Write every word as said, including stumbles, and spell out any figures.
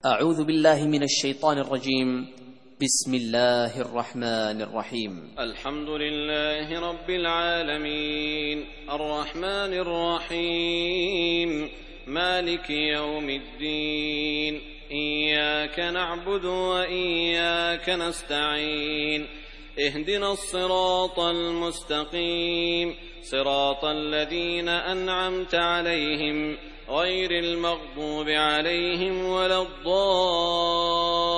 أعوذ بالله من الشيطان الرجيم. بسم الله الرحمن الرحيم. الحمد لله رب العالمين الرحمن الرحيم مالك يوم الدين إياك نعبد وإياك نستعين اهدنا الصراط المستقيم صراط الذين أنعمت عليهم غير المغضوب عليهم ولا الضالين